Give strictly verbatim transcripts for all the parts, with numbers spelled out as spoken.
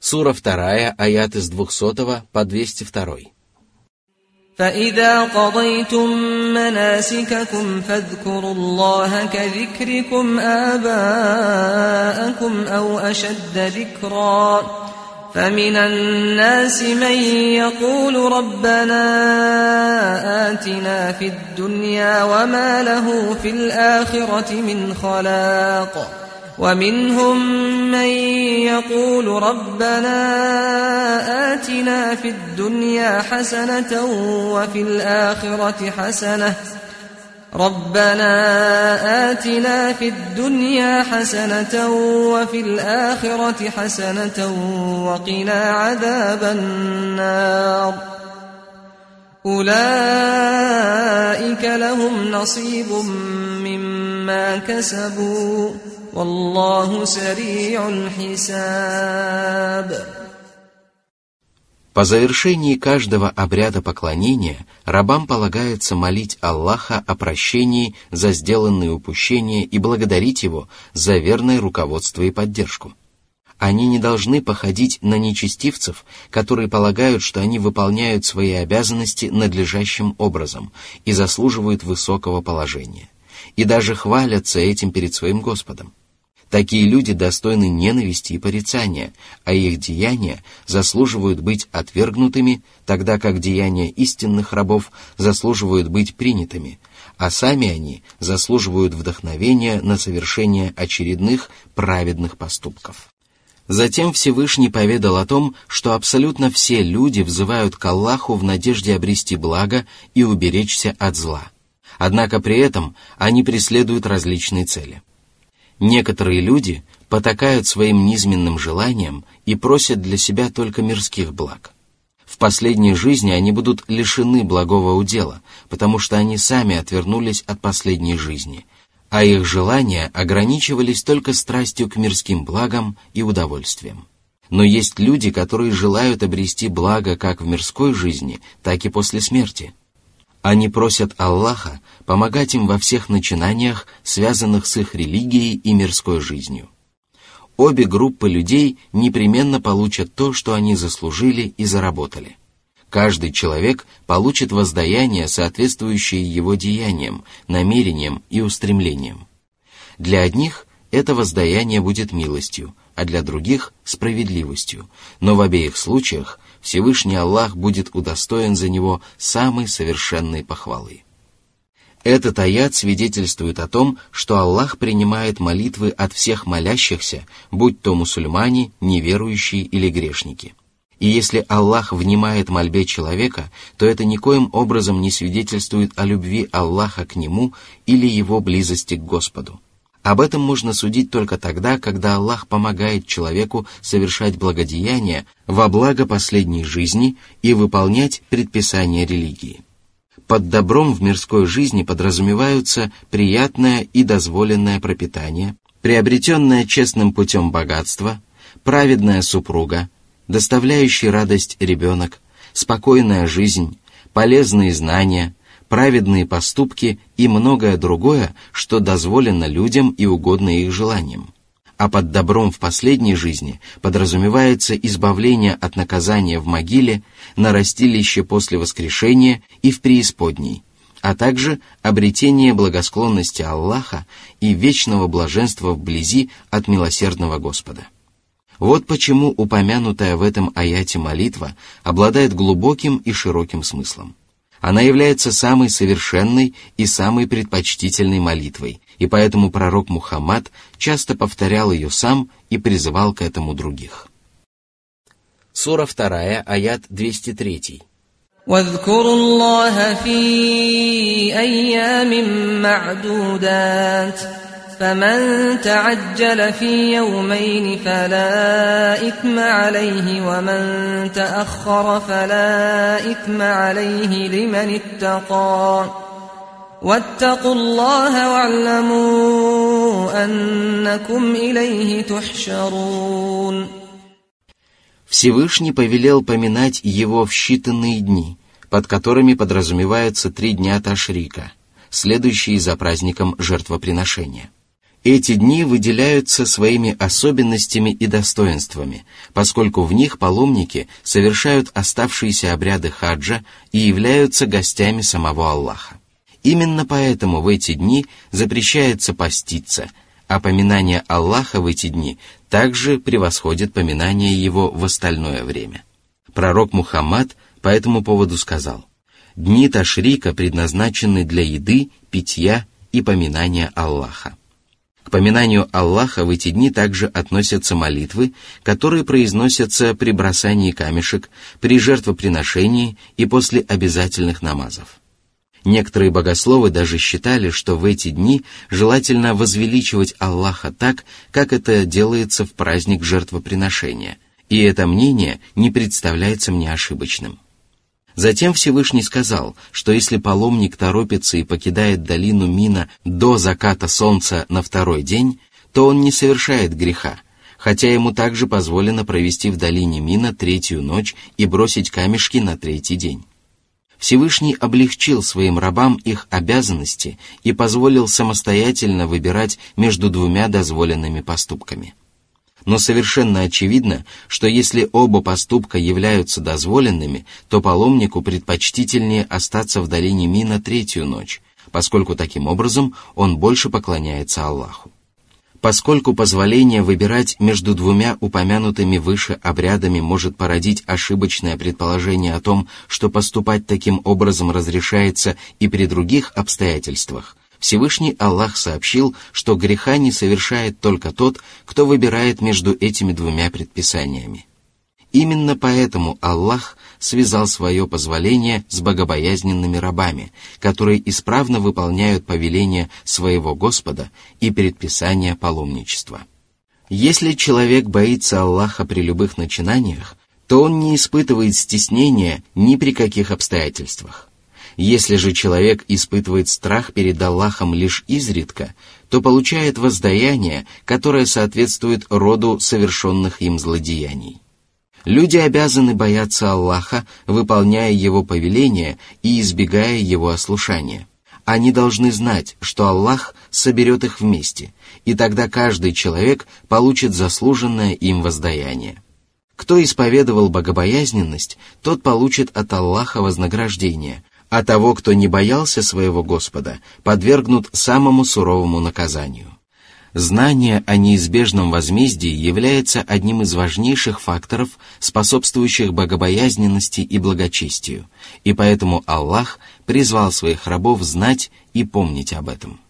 Сура вторая, аяты с двухсотого по двести второй. فإذا قضيتم مناسككم فاذكروا الله كذكركم آباءكم أو أشد ذكرا فمن الناس من يقول ربنا آتنا في الدنيا وما له في الآخرة من خلاق ومنهم من يقول ربنا آتنا في الدنيا حسنة وفي الآخرة حسنة ربنا آتنا في الدنيا حسنة وفي الآخرة حسنة وقنا عذاب النار أولئك لهم نصيب مما كسبوا والله سريع الحساب. По завершении каждого обряда поклонения рабам полагается молить Аллаха о прощении за сделанные упущения и благодарить Его за верное руководство и поддержку. Они не должны походить на нечестивцев, которые полагают, что они выполняют свои обязанности надлежащим образом и заслуживают высокого положения, и даже хвалятся этим перед своим Господом. Такие люди достойны ненависти и порицания, а их деяния заслуживают быть отвергнутыми, тогда как деяния истинных рабов заслуживают быть принятыми, а сами они заслуживают вдохновения на совершение очередных праведных поступков. Затем Всевышний поведал о том, что абсолютно все люди взывают к Аллаху в надежде обрести благо и уберечься от зла. Однако при этом они преследуют различные цели. Некоторые люди потакают своим низменным желаниям и просят для себя только мирских благ. В последней жизни они будут лишены благого удела, потому что они сами отвернулись от последней жизни, а их желания ограничивались только страстью к мирским благам и удовольствиям. Но есть люди, которые желают обрести благо как в мирской жизни, так и после смерти. Они просят Аллаха помогать им во всех начинаниях, связанных с их религией и мирской жизнью. Обе группы людей непременно получат то, что они заслужили и заработали. Каждый человек получит воздаяние, соответствующее его деяниям, намерениям и устремлениям. Для одних это воздаяние будет милостью, а для других – справедливостью, но в обеих случаях Всевышний Аллах будет удостоен за него самой совершенной похвалы. Этот аят свидетельствует о том, что Аллах принимает молитвы от всех молящихся, будь то мусульмане, неверующие или грешники. И если Аллах внимает мольбе человека, то это никоим образом не свидетельствует о любви Аллаха к нему или его близости к Господу. Об этом можно судить только тогда, когда Аллах помогает человеку совершать благодеяния во благо последней жизни и выполнять предписания религии. Под добром в мирской жизни подразумеваются приятное и дозволенное пропитание, приобретенное честным путем богатство, праведная супруга, доставляющий радость ребенок, спокойная жизнь, полезные знания, праведные поступки и многое другое, что дозволено людям и угодно их желаниям. А под добром в последней жизни подразумевается избавление от наказания в могиле, на растилище после воскрешения и в преисподней, а также обретение благосклонности Аллаха и вечного блаженства вблизи от милосердного Господа. Вот почему упомянутая в этом аяте молитва обладает глубоким и широким смыслом. Она является самой совершенной и самой предпочтительной молитвой, и поэтому пророк Мухаммад часто повторял ее сам и призывал к этому других. Сура вторая, аят двести три. واذكروا الله في أيام معدودات فمن تعجل في يومين فلا إثم عليه ومن تأخر فلا إثم عليه لمن اتقى واتقوا الله واعلموا أنكم إليه تحشرون. Всевышний повелел поминать его в считанные дни, под которыми подразумеваются три дня ташрика, следующие за праздником жертвоприношения. Эти дни выделяются своими особенностями и достоинствами, поскольку в них паломники совершают оставшиеся обряды хаджа и являются гостями самого Аллаха. Именно поэтому в эти дни запрещается поститься, а поминание Аллаха в эти дни также превосходит поминание Его в остальное время. Пророк Мухаммад по этому поводу сказал: «Дни ташрика предназначены для еды, питья и поминания Аллаха». К поминанию Аллаха в эти дни также относятся молитвы, которые произносятся при бросании камешек, при жертвоприношении и после обязательных намазов. Некоторые богословы даже считали, что в эти дни желательно возвеличивать Аллаха так, как это делается в праздник жертвоприношения, и это мнение не представляется мне ошибочным. Затем Всевышний сказал, что если паломник торопится и покидает долину Мина до заката солнца на второй день, то он не совершает греха, хотя ему также позволено провести в долине Мина третью ночь и бросить камешки на третий день. Всевышний облегчил своим рабам их обязанности и позволил самостоятельно выбирать между двумя дозволенными поступками. Но совершенно очевидно, что если оба поступка являются дозволенными, то паломнику предпочтительнее остаться в долине Мина третью ночь, поскольку таким образом он больше поклоняется Аллаху. Поскольку позволение выбирать между двумя упомянутыми выше обрядами может породить ошибочное предположение о том, что поступать таким образом разрешается и при других обстоятельствах, Всевышний Аллах сообщил, что греха не совершает только тот, кто выбирает между этими двумя предписаниями. Именно поэтому Аллах связал свое позволение с богобоязненными рабами, которые исправно выполняют повеления своего Господа и предписания паломничества. Если человек боится Аллаха при любых начинаниях, то он не испытывает стеснения ни при каких обстоятельствах. Если же человек испытывает страх перед Аллахом лишь изредка, то получает воздаяние, которое соответствует роду совершенных им злодеяний. Люди обязаны бояться Аллаха, выполняя Его повеления и избегая Его ослушания. Они должны знать, что Аллах соберет их вместе, и тогда каждый человек получит заслуженное им воздаяние. Кто исповедовал богобоязненность, тот получит от Аллаха вознаграждение, а того, кто не боялся своего Господа, подвергнут самому суровому наказанию. Знание о неизбежном возмездии является одним из важнейших факторов, способствующих богобоязненности и благочестию, и поэтому Аллах призвал своих рабов знать и помнить об этом.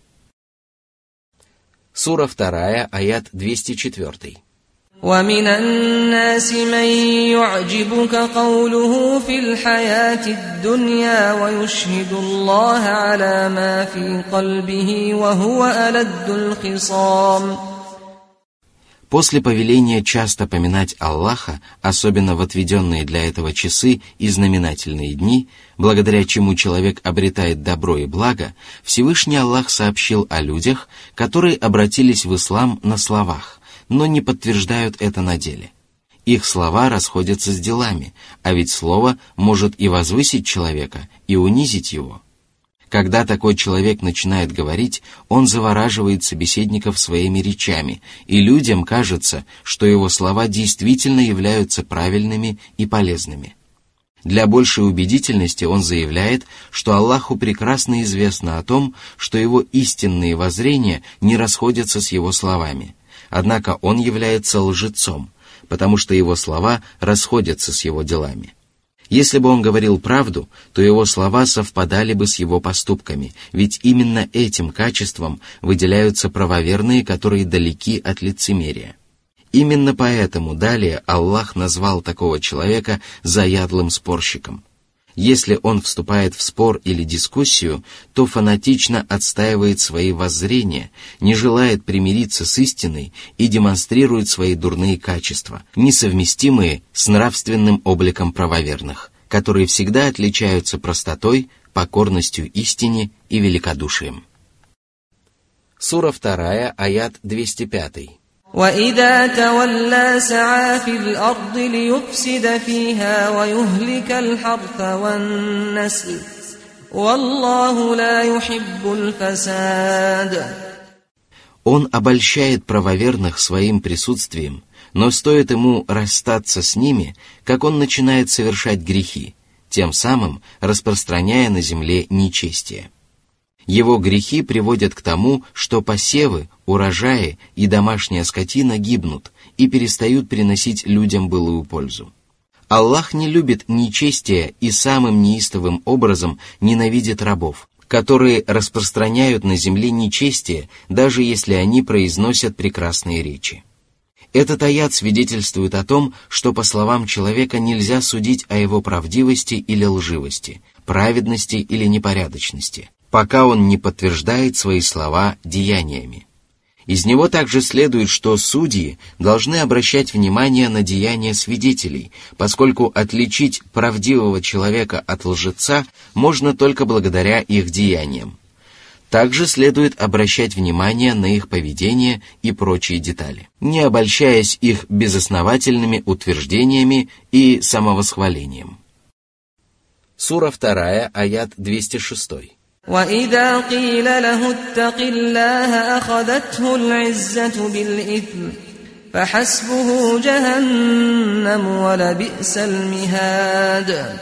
Сура вторая, аят двести четыре. وَمِنَ النَّاسِ مَن يُعْجِبُكَ قَوْلُهُ فِي الْحَيَاةِ الدُّنْيَا وَيُشْهِدُ اللَّهَ عَلَى مَا فِي قَلْبِهِ وَهُوَ أَلَدُّ الْخِصَامِ. После повеления часто поминать Аллаха, особенно в отведенные для этого часы и знаменательные дни, благодаря чему человек обретает добро и благо, Всевышний Аллах сообщил о людях, которые обратились в ислам на словах, но не подтверждают это на деле. Их слова расходятся с делами, а ведь слово может и возвысить человека, и унизить его. Когда такой человек начинает говорить, он завораживает собеседников своими речами, и людям кажется, что его слова действительно являются правильными и полезными. Для большей убедительности он заявляет, что Аллаху прекрасно известно о том, что его истинные воззрения не расходятся с его словами. Однако он является лжецом, потому что его слова расходятся с его делами. Если бы он говорил правду, то его слова совпадали бы с его поступками, ведь именно этим качеством выделяются правоверные, которые далеки от лицемерия. Именно поэтому далее Аллах назвал такого человека заядлым спорщиком. Если он вступает в спор или дискуссию, то фанатично отстаивает свои воззрения, не желает примириться с истиной и демонстрирует свои дурные качества, несовместимые с нравственным обликом правоверных, которые всегда отличаются простотой, покорностью истине и великодушием. Сура вторая, аят двести пять. وَإِذَا تَوَلَّى سَعَى فِي الْأَرْضِ لِيُفْسِدَ فِيهَا وَيُهْلِكَ الْحَرْثَ وَالنَّسْلَ وَاللَّهُ لَا يُحِبُّ الْفَسَادَ. Он обольщает правоверных своим присутствием, но стоит ему расстаться с ними, как он начинает совершать грехи, тем самым распространяя на земле нечестие. Его грехи приводят к тому, что посевы, урожаи и домашняя скотина гибнут и перестают приносить людям былую пользу. Аллах не любит нечестия и самым неистовым образом ненавидит рабов, которые распространяют на земле нечестие, даже если они произносят прекрасные речи. Этот аят свидетельствует о том, что по словам человека нельзя судить о его правдивости или лживости, праведности или непорядочности, пока он не подтверждает свои слова деяниями. Из него также следует, что судьи должны обращать внимание на деяния свидетелей, поскольку отличить правдивого человека от лжеца можно только благодаря их деяниям. Также следует обращать внимание на их поведение и прочие детали, не обольщаясь их безосновательными утверждениями и самовосхвалением. Сура вторая, аят двести шесть. وَإِذَا قِيلَ لَهُ اتَّقِ اللَّهَ أَخَذَتْهُ الْعِزَّةُ بِالْإِثْمِ فَحَسْبُهُ جَهَنَّمُ وَلَبِئْسَ الْمِهَادُ.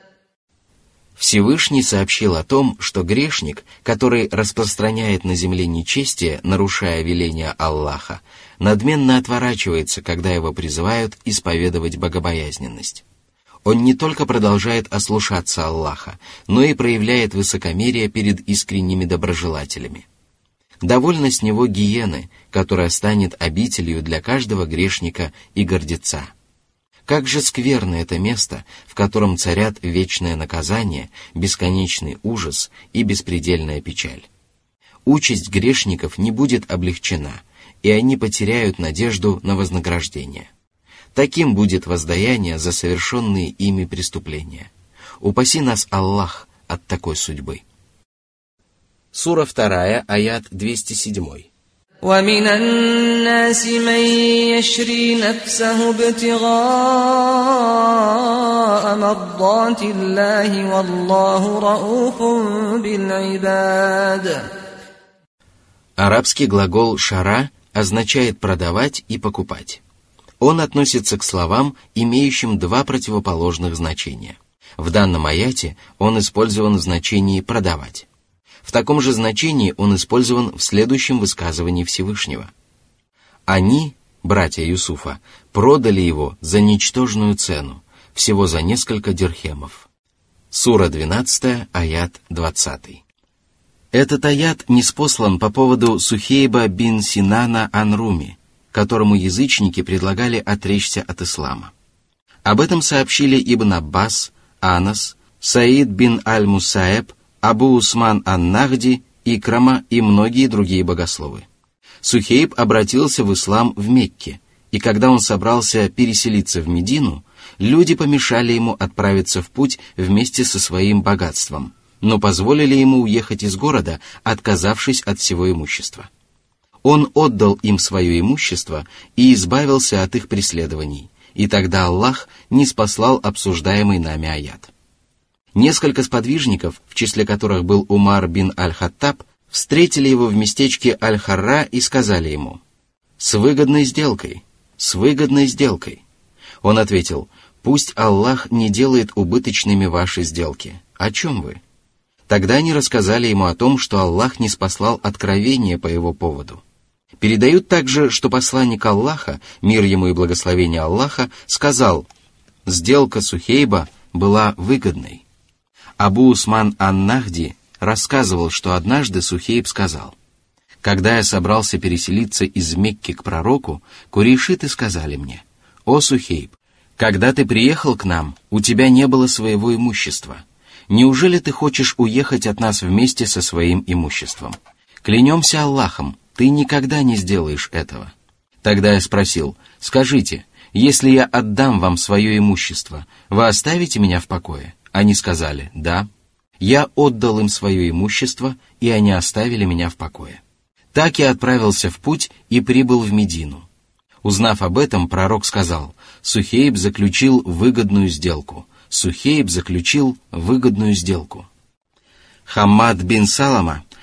Всевышний сообщил о том, что грешник, который распространяет на земле нечестие, нарушая веления Аллаха, надменно отворачивается, когда его призывают исповедовать богобоязненность. Он не только продолжает ослушаться Аллаха, но и проявляет высокомерие перед искренними доброжелателями. Довольно с него гиены, которая станет обителью для каждого грешника и гордеца. Как же скверно это место, в котором царят вечное наказание, бесконечный ужас и беспредельная печаль. Участь грешников не будет облегчена, и они потеряют надежду на вознаграждение. Таким будет воздаяние за совершенные ими преступления. Упаси нас, Аллах, от такой судьбы. Сура вторая, аят двести семь. وَمِنَ النَّاسِ مَن يَشْرِي نَفْسَهُ ابْتِغَاءَ مَرْضَاتِ اللَّهِ وَاللَّهُ رَءُوفٌ بِالْعِبَادِ. Арабский глагол «шара» означает «продавать» и «покупать». Он относится к словам, имеющим два противоположных значения. В данном аяте он использован в значении «продавать». В таком же значении он использован в следующем высказывании Всевышнего. Они, братья Юсуфа, продали его за ничтожную цену, всего за несколько дирхемов. Сура двенадцатая, аят двадцатый. Этот аят ниспослан по поводу Сухейба бин Синана ан-Руми, которому язычники предлагали отречься от ислама. Об этом сообщили Ибн Аббас, Анас, Саид бин аль-Мусаеб, Абу Усман ан-Нахди, Икрама и многие другие богословы. Сухейб обратился в ислам в Мекке, и когда он собрался переселиться в Медину, люди помешали ему отправиться в путь вместе со своим богатством, но позволили ему уехать из города, отказавшись от всего имущества. Он отдал им свое имущество и избавился от их преследований, и тогда Аллах ниспослал обсуждаемый нами аят. Несколько сподвижников, в числе которых был Умар бин аль-Хаттаб, встретили его в местечке Аль-Харра и сказали ему: «С выгодной сделкой, с выгодной сделкой». Он ответил: «Пусть Аллах не делает убыточными ваши сделки. О чем вы?» Тогда они рассказали ему о том, что Аллах ниспослал откровение по его поводу. Передают также, что посланник Аллаха, мир ему и благословение Аллаха, сказал: «Сделка Сухейба была выгодной». Абу Усман ан-Нахди рассказывал, что однажды Сухейб сказал: «Когда я собрался переселиться из Мекки к пророку, курейшиты сказали мне: „О Сухейб, когда ты приехал к нам, у тебя не было своего имущества. Неужели ты хочешь уехать от нас вместе со своим имуществом? Клянемся Аллахом, ты никогда не сделаешь этого». Тогда я спросил: «Скажите, если я отдам вам свое имущество, вы оставите меня в покое?» Они сказали: «Да». Я отдал им свое имущество, и они оставили меня в покое. Так я отправился в путь и прибыл в Медину. Узнав об этом, пророк сказал: «Сухейб заключил выгодную сделку. Сухейб заключил выгодную сделку». Хаммад бин Салама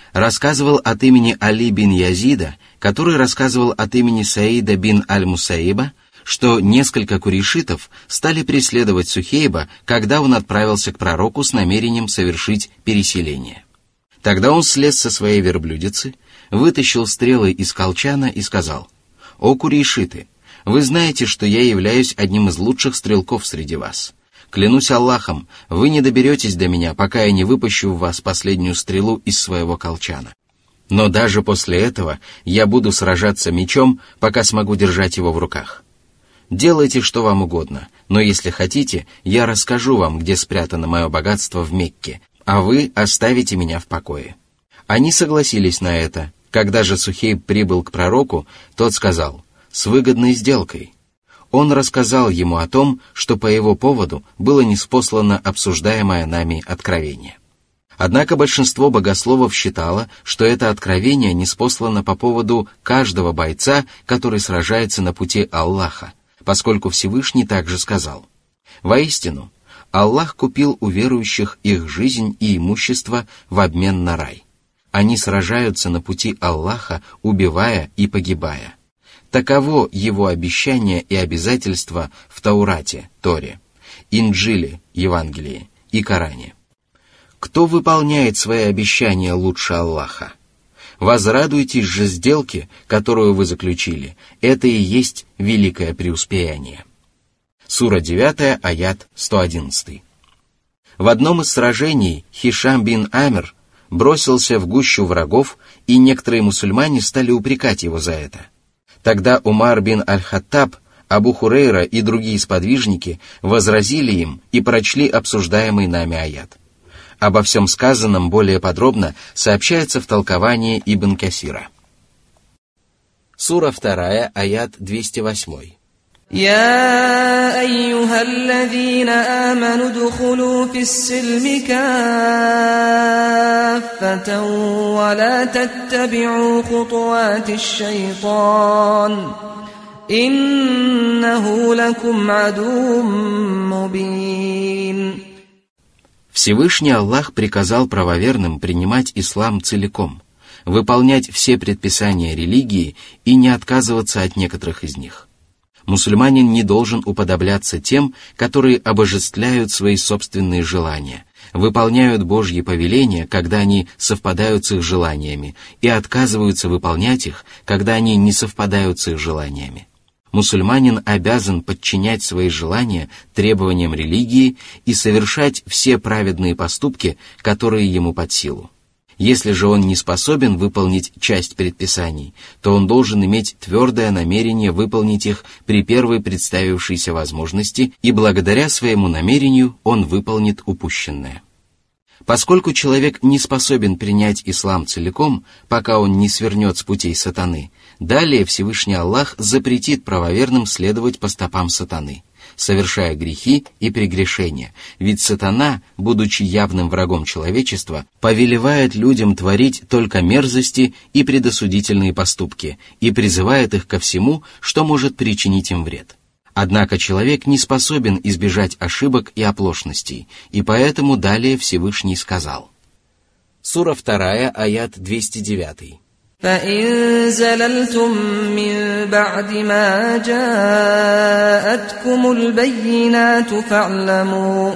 рассказывал от имени Али бин Язида, который рассказывал от имени Саида бин Аль-Мусаиба, что несколько курейшитов стали преследовать Сухейба, когда он отправился к пророку с намерением совершить переселение. Тогда он слез со своей верблюдицы, вытащил стрелы из колчана и сказал: «О курейшиты, вы знаете, что я являюсь одним из лучших стрелков среди вас. Клянусь Аллахом, вы не доберетесь до меня, пока я не выпущу в вас последнюю стрелу из своего колчана. Но даже после этого я буду сражаться мечом, пока смогу держать его в руках. Делайте, что вам угодно, но если хотите, я расскажу вам, где спрятано мое богатство в Мекке, а вы оставите меня в покое». Они согласились на это. Когда же Сухейб прибыл к пророку, тот сказал: «С выгодной сделкой». Он рассказал ему о том, что по его поводу было ниспослано обсуждаемое нами откровение. Однако большинство богословов считало, что это откровение ниспослано по поводу каждого бойца, который сражается на пути Аллаха, поскольку Всевышний также сказал: «Воистину, Аллах купил у верующих их жизнь и имущество в обмен на рай. Они сражаются на пути Аллаха, убивая и погибая. Таково его обещание и обязательство в Таурате, Торе, Инджиле, Евангелии и Коране. Кто выполняет свои обещания лучше Аллаха? Возрадуйтесь же сделке, которую вы заключили, это и есть великое преуспеяние». Сура девять, аят сто одиннадцать. В одном из сражений Хишам бин Амир бросился в гущу врагов, и некоторые мусульмане стали упрекать его за это. Тогда Умар бин Аль-Хаттаб, Абу Хурейра и другие сподвижники возразили им и прочли обсуждаемый нами аят. Обо всем сказанном более подробно сообщается в толковании Ибн Касира. Сура два, аят двести восемь. يا أيها الذين آمنوا ادخلوا في السلم كافة ولا تتبعوا خطوات الشيطان إنه لكم عدو مبين. Всевышний Аллах приказал правоверным принимать ислам целиком, выполнять все предписания религии и не отказываться от некоторых из них. Мусульманин не должен уподобляться тем, которые обожествляют свои собственные желания, выполняют Божьи повеления, когда они совпадают с их желаниями, и отказываются выполнять их, когда они не совпадают с их желаниями. Мусульманин обязан подчинять свои желания требованиям религии и совершать все праведные поступки, которые ему под силу. Если же он не способен выполнить часть предписаний, то он должен иметь твердое намерение выполнить их при первой представившейся возможности, и благодаря своему намерению он выполнит упущенное. Поскольку человек не способен принять ислам целиком, пока он не свернет с путей сатаны, далее Всевышний Аллах запретит правоверным следовать по стопам сатаны, совершая грехи и прегрешения, ведь сатана, будучи явным врагом человечества, повелевает людям творить только мерзости и предосудительные поступки и призывает их ко всему, что может причинить им вред. Однако человек не способен избежать ошибок и оплошностей, и поэтому далее Всевышний сказал. Сура два, аят двести девять. فإن زللتم من بعد ما جاءتكم البينات فاعلموا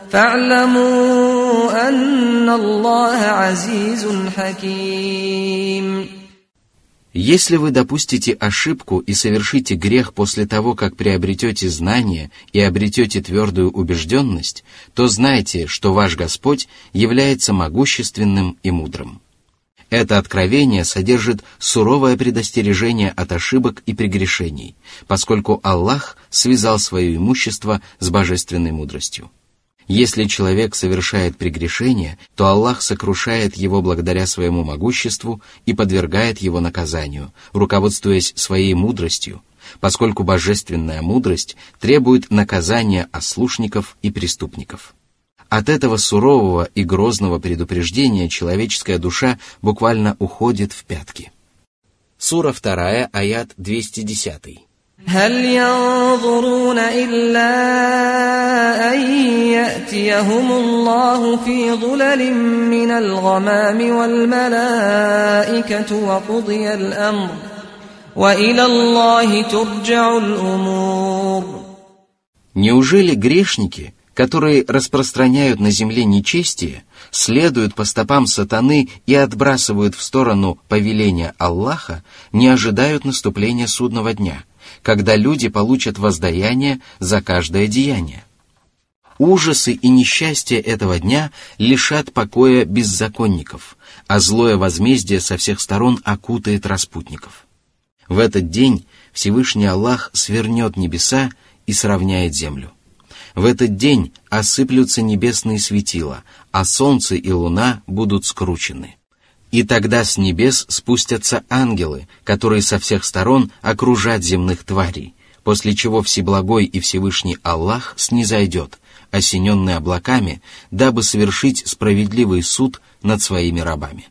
فاعلموا أن الله عزيز حكيم. Если вы допустите ошибку и совершите грех после того, как приобретете знание и обретете твердую убежденность, то знайте, что ваш Господь является могущественным и мудрым. Это откровение содержит суровое предостережение от ошибок и прегрешений, поскольку Аллах связал свое имущество с божественной мудростью. Если человек совершает прегрешение, то Аллах сокрушает его благодаря своему могуществу и подвергает его наказанию, руководствуясь своей мудростью, поскольку божественная мудрость требует наказания ослушников и преступников. От этого сурового и грозного предупреждения человеческая душа буквально уходит в пятки. Сура два, аят двести десять. هل ينظرون إلا أن يأتيهم الله في ظلل من الغمام والملائكة وقضي الأمر وإلى الله ترجع الأمور. Неужели грешники, которые распространяют на земле нечестие, следуют по стопам сатаны и отбрасывают в сторону повеления Аллаха, не ожидают наступления судного дня, когда люди получат воздаяние за каждое деяние? Ужасы и несчастья этого дня лишат покоя беззаконников, а злое возмездие со всех сторон окутает распутников. В этот день Всевышний Аллах свернет небеса и сравняет землю. В этот день осыплются небесные светила, а солнце и луна будут скручены. И тогда с небес спустятся ангелы, которые со всех сторон окружат земных тварей, после чего Всеблагой и Всевышний Аллах снизойдет, осененный облаками, дабы совершить справедливый суд над своими рабами.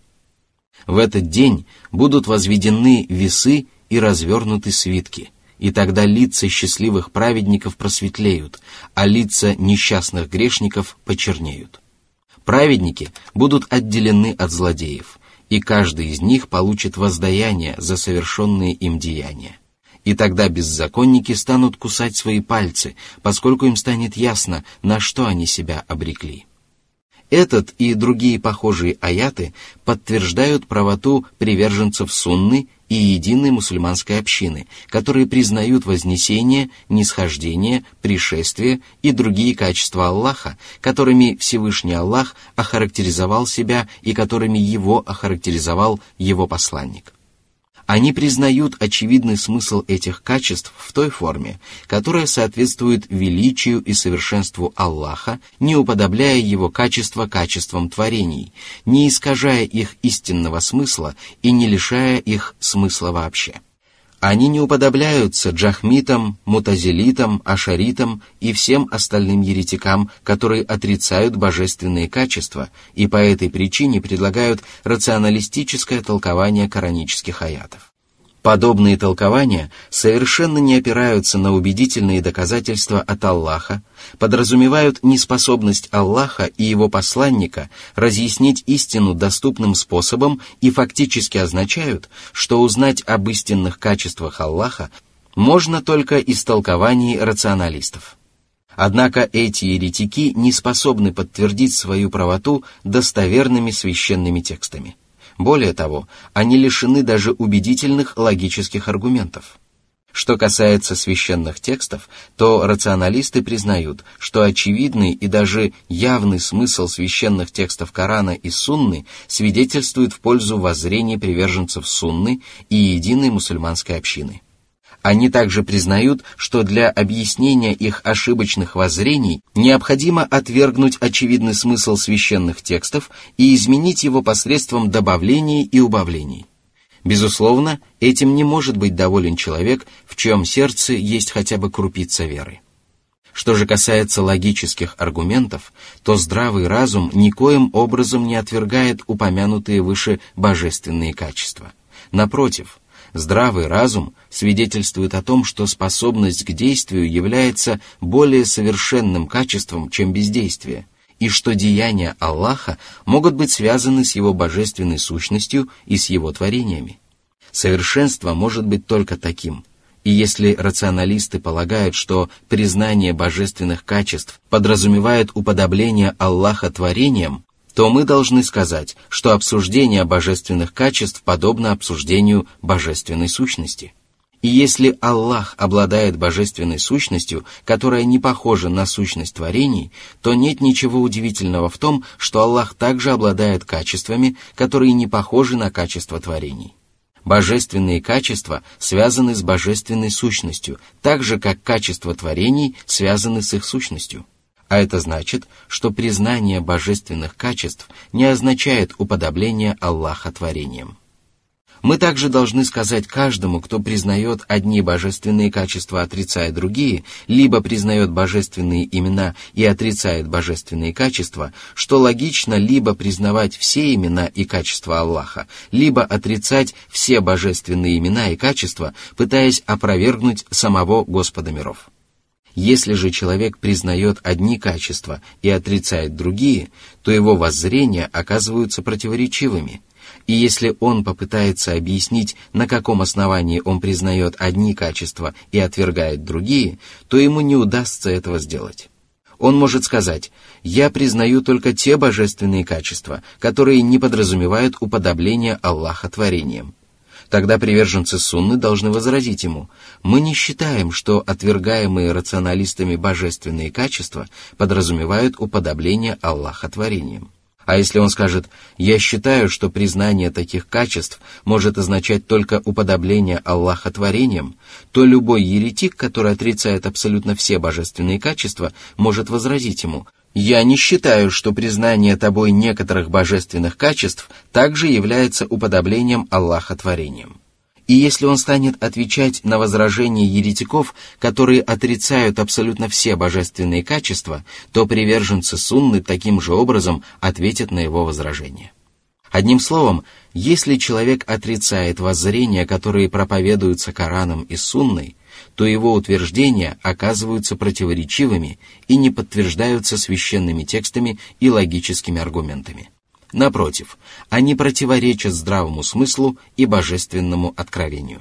В этот день будут возведены весы и развернуты свитки, и тогда лица счастливых праведников просветлеют, а лица несчастных грешников почернеют. Праведники будут отделены от злодеев, и каждый из них получит воздаяние за совершенные им деяния. И тогда беззаконники станут кусать свои пальцы, поскольку им станет ясно, на что они себя обрекли. Этот и другие похожие аяты подтверждают правоту приверженцев сунны и единой мусульманской общины, которые признают вознесение, нисхождение, пришествие и другие качества Аллаха, которыми Всевышний Аллах охарактеризовал себя и которыми Его охарактеризовал Его посланник. Они признают очевидный смысл этих качеств в той форме, которая соответствует величию и совершенству Аллаха, не уподобляя Его качества качествам творений, не искажая их истинного смысла и не лишая их смысла вообще. Они не уподобляются джахмитам, мутазилитам, ашаритам и всем остальным еретикам, которые отрицают божественные качества и по этой причине предлагают рационалистическое толкование коранических аятов. Подобные толкования совершенно не опираются на убедительные доказательства от Аллаха, подразумевают неспособность Аллаха и Его посланника разъяснить истину доступным способом и фактически означают, что узнать об истинных качествах Аллаха можно только из толкований рационалистов. Однако эти еретики не способны подтвердить свою правоту достоверными священными текстами. Более того, они лишены даже убедительных логических аргументов. Что касается священных текстов, то рационалисты признают, что очевидный и даже явный смысл священных текстов Корана и Сунны свидетельствует в пользу воззрений приверженцев Сунны и единой мусульманской общины. Они также признают, что для объяснения их ошибочных воззрений необходимо отвергнуть очевидный смысл священных текстов и изменить его посредством добавлений и убавлений. Безусловно, этим не может быть доволен человек, в чьем сердце есть хотя бы крупица веры. Что же касается логических аргументов, то здравый разум никоим образом не отвергает упомянутые выше божественные качества. Напротив, здравый разум свидетельствует о том, что способность к действию является более совершенным качеством, чем бездействие, и что деяния Аллаха могут быть связаны с Его божественной сущностью и с Его творениями. Совершенство может быть только таким. И если рационалисты полагают, что признание божественных качеств подразумевает уподобление Аллаха творениям, то мы должны сказать, что обсуждение божественных качеств подобно обсуждению божественной сущности. И если Аллах обладает божественной сущностью, которая не похожа на сущность творений, то нет ничего удивительного в том, что Аллах также обладает качествами, которые не похожи на качества творений. Божественные качества связаны с божественной сущностью, так же, как качества творений связаны с их сущностью. А это значит, что признание божественных качеств не означает уподобление Аллаха творениям. Мы также должны сказать каждому, кто признает одни божественные качества, отрицая другие, либо признает божественные имена и отрицает божественные качества, что логично либо признавать все имена и качества Аллаха, либо отрицать все божественные имена и качества, пытаясь опровергнуть самого Господа миров. Если же человек признает одни качества и отрицает другие, то его воззрения оказываются противоречивыми. И если он попытается объяснить, на каком основании он признает одни качества и отвергает другие, то ему не удастся этого сделать. Он может сказать: «Я признаю только те божественные качества, которые не подразумевают уподобление Аллаха творениям». Тогда приверженцы сунны должны возразить ему: «Мы не считаем, что отвергаемые рационалистами божественные качества подразумевают уподобление Аллаха творениям». А если он скажет: «Я считаю, что признание таких качеств может означать только уподобление Аллаха творениям», то любой еретик, который отрицает абсолютно все божественные качества, может возразить ему: «Я не считаю, что признание тобой некоторых божественных качеств также является уподоблением Аллаха творениям». И если он станет отвечать на возражения еретиков, которые отрицают абсолютно все божественные качества, то приверженцы сунны таким же образом ответят на его возражения. Одним словом, если человек отрицает воззрения, которые проповедуются Кораном и сунной, то его утверждения оказываются противоречивыми и не подтверждаются священными текстами и логическими аргументами. Напротив, они противоречат здравому смыслу и божественному откровению.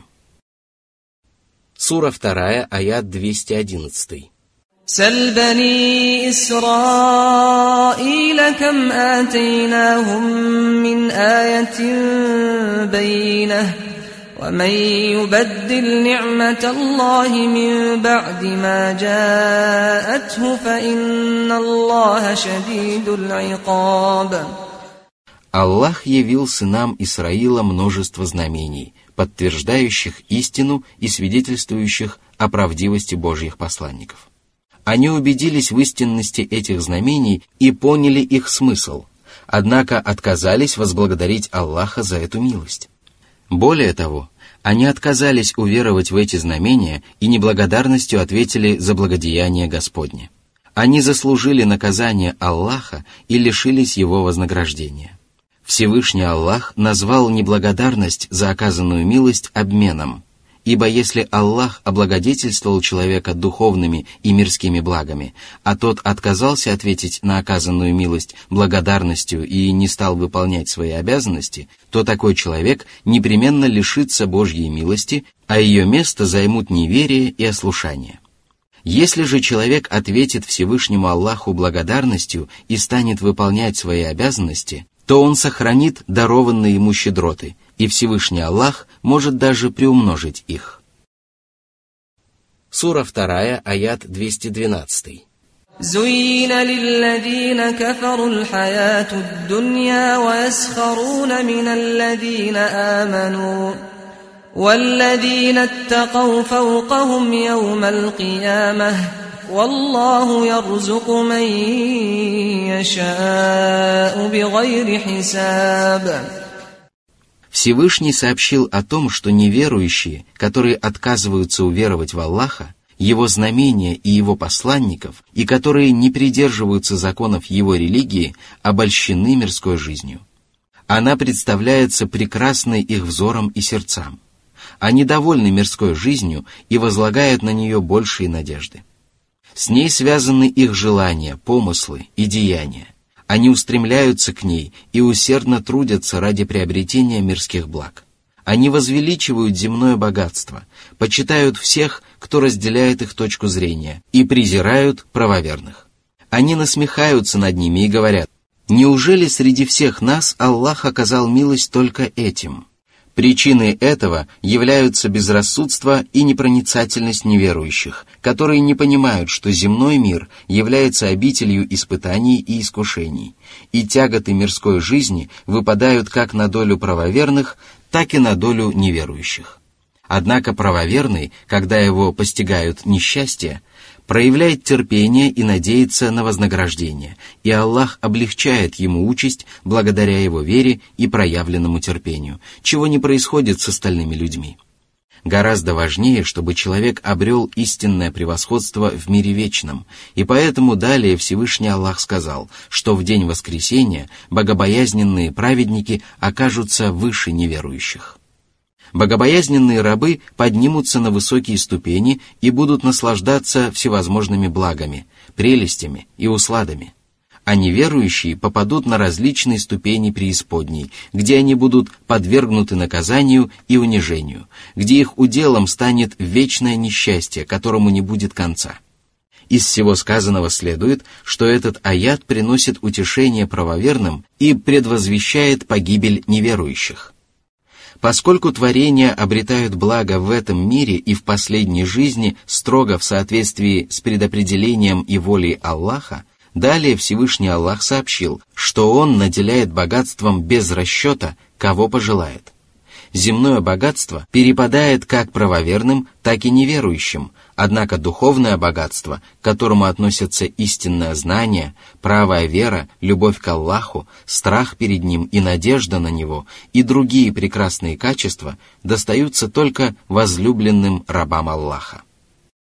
Сура вторая, аят двести одиннадцатый. سل بني إسرائيل كم آتيناهم من آية بينة ومن يبدل نعمة الله من بعد ما جاءته فإن الله شديد العقاب. Аллах явил сынам Исраила множество знамений, подтверждающих истину и свидетельствующих о правдивости Божьих посланников. Они убедились в истинности этих знамений и поняли их смысл, однако отказались возблагодарить Аллаха за эту милость. Более того, они отказались уверовать в эти знамения и неблагодарностью ответили за благодеяние Господне. Они заслужили наказание Аллаха и лишились его вознаграждения. Всевышний Аллах назвал неблагодарность за оказанную милость обменом, ибо если Аллах облагодетельствовал человека духовными и мирскими благами, а тот отказался ответить на оказанную милость благодарностью и не стал выполнять свои обязанности, то такой человек непременно лишится Божьей милости, а ее место займут неверие и ослушание. Если же человек ответит Всевышнему Аллаху благодарностью и станет выполнять свои обязанности, то он сохранит дарованные ему щедроты, и Всевышний Аллах может даже приумножить их. Сура вторая, аят двести двенадцатый. زين للذين كفروا الحياة الدنيا ويسخرون من الذين آمنوا والذين اتقوا فوقهم يوم القيامة والله يرزق من يشاء بغير حساب. Всевышний сообщил о том, что неверующие, которые отказываются уверовать в Аллаха, Его знамения и Его посланников, и которые не придерживаются законов Его религии, обольщены мирской жизнью. Она представляется прекрасной их взором и сердцам. Они довольны мирской жизнью и возлагают на нее большие надежды. С ней связаны их желания, помыслы и деяния. Они устремляются к ней и усердно трудятся ради приобретения мирских благ. Они возвеличивают земное богатство, почитают всех, кто разделяет их точку зрения, и презирают правоверных. Они насмехаются над ними и говорят: «Неужели среди всех нас Аллах оказал милость только этим?» Причиной этого являются безрассудство и непроницательность неверующих, которые не понимают, что земной мир является обителью испытаний и искушений, и тяготы мирской жизни выпадают как на долю правоверных, так и на долю неверующих. Однако правоверный, когда его постигают несчастья, проявляет терпение и надеется на вознаграждение, и Аллах облегчает ему участь благодаря его вере и проявленному терпению, чего не происходит с остальными людьми. Гораздо важнее, чтобы человек обрел истинное превосходство в мире вечном, и поэтому далее Всевышний Аллах сказал, что в день воскресения богобоязненные праведники окажутся выше неверующих. Богобоязненные рабы поднимутся на высокие ступени и будут наслаждаться всевозможными благами, прелестями и усладами. А неверующие попадут на различные ступени преисподней, где они будут подвергнуты наказанию и унижению, где их уделом станет вечное несчастье, которому не будет конца. Из всего сказанного следует, что этот аят приносит утешение правоверным и предвозвещает погибель неверующих. Поскольку творения обретают благо в этом мире и в последней жизни строго в соответствии с предопределением и волей Аллаха, далее Всевышний Аллах сообщил, что Он наделяет богатством без расчета, кого пожелает. Земное богатство перепадает как правоверным, так и неверующим, однако духовное богатство, к которому относятся истинное знание, правая вера, любовь к Аллаху, страх перед Ним и надежда на Него и другие прекрасные качества, достаются только возлюбленным рабам Аллаха.